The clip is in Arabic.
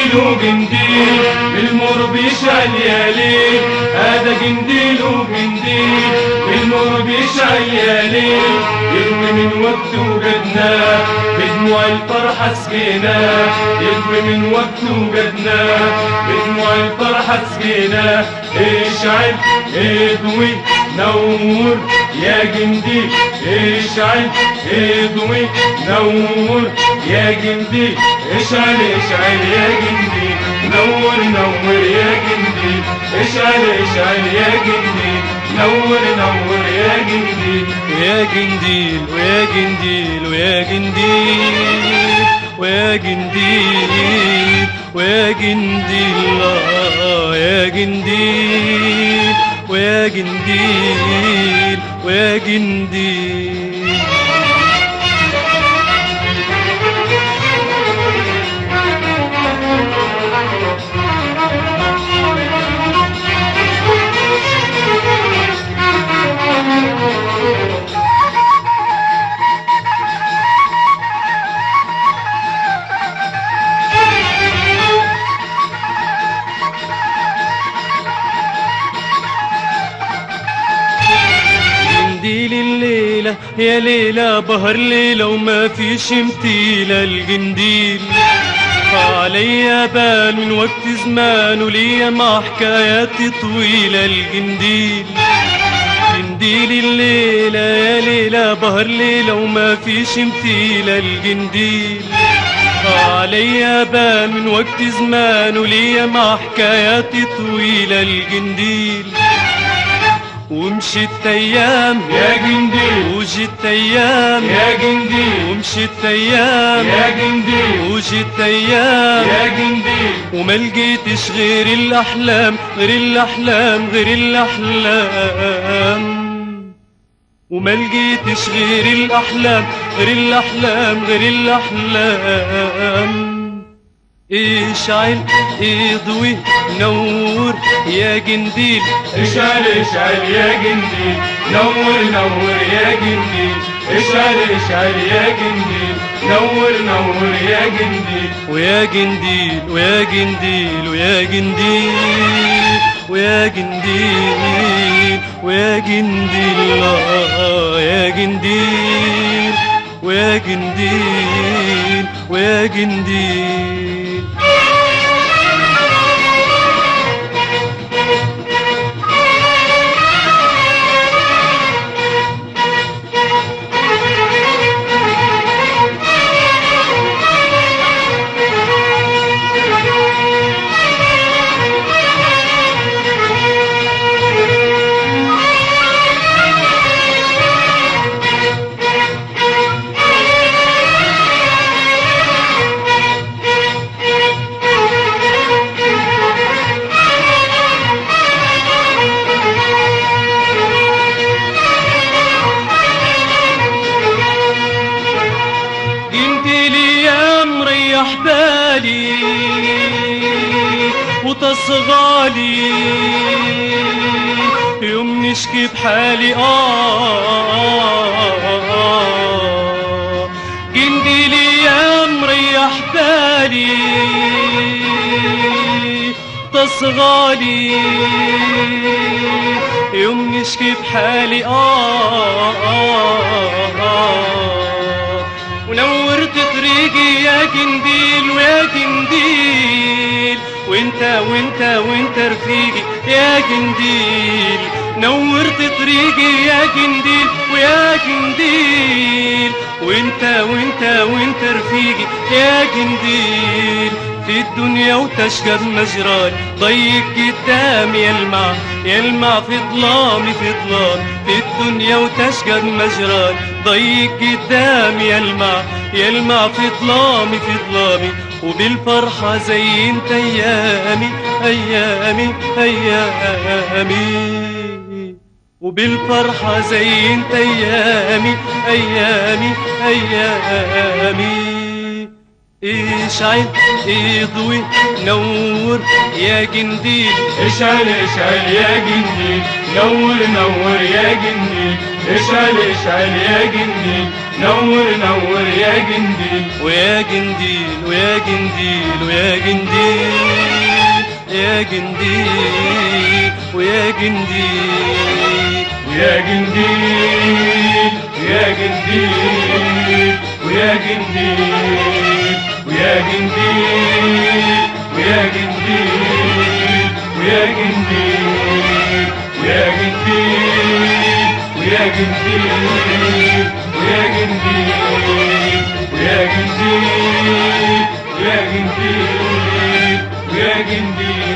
جنديل وجنديل بالمر بيشعل يا ليل، هذا جنديل وجنديل بالمر بيشعل يا ليل، يروي من وقته وجدنا بدموع الفرحة سقينا، يروي من وقته وجدنا بدموع الفرحة سقينا. اشعل اضوي نور يا جنديل، اشعل اضوي نور يا جنديل، اشعل اشعل يا جنديل نور نور يا جنديل، اشعل اشعل يا جنديل نور نور يا جنديل. ويا جنديل ويا جنديل ويا جنديل ويا جنديل ويا جنديل يا جنديل ويا جنديل ويا جنديل. جنديل الليلة يا ليلة بهر ليلة وما فيش امتيلة. الجنديل عليا بال من وقت زمان وليا مع حكاياتي طويلة. الجنديل جنديل الليلة يا ليلة بهر ليلة وما فيش امتيلة. الجنديل عليا بال من وقت زمان وليا مع حكاياتي طويلة. الجنديل ومشيت ايام يا جنديل وجيت ايام يا جنديل ومشيت ايام يا جنديل وجيت ايام يا جنديل، وما لقيتش غير الاحلام غير الاحلام غير الاحلام، وما لقيتش غير الاحلام غير الاحلام غير الاحلام. اشعل اضوي نور يا جنديل، اشعل اشعل يا جنديل نور نور يا جنديل، اشعل اشعل يا جنديل نور نور يا جنديل. ويا جنديل ويا جنديل ويا جنديل ويا جنديل ويا جنديل يا جنديل ويا جنديل ويا جنديل. بالي وتصغالي يوم نشكي بحالي جنديلي يا مريح بالي تصغالي يوم نشكي بحالي ونورت طريقي يا جنديل ويا جنديل وانت رفيقي يا جنديل نورت طريقي يا جنديل ويا جنديل وانت رفيقي يا جنديل في الدنيا وتشقى بمجراني ضيق قدامي يلمع في ظلامي في الدنيا وتشقى بمجراني ضيق قدامي يلمع في ظلامي وبالفرحة زينت أيامي وبالفرحة زينت أيامي اشعل اضوي نور يا جنديل اشعل يا جنديل نور يا جنديل اشعل يا جنديل نور نور يا جنديل ويا جنديل ويا جنديل ويا جنديل يا جنديل ويا جنديل ويا جنديل ويا جنديل ويا جنديل ويا جنديل ويا جنديل ويا جنديل ويا جنديل ويا جنديل ويا جنديل ويا جنديل ويا جنديل ويا جنديل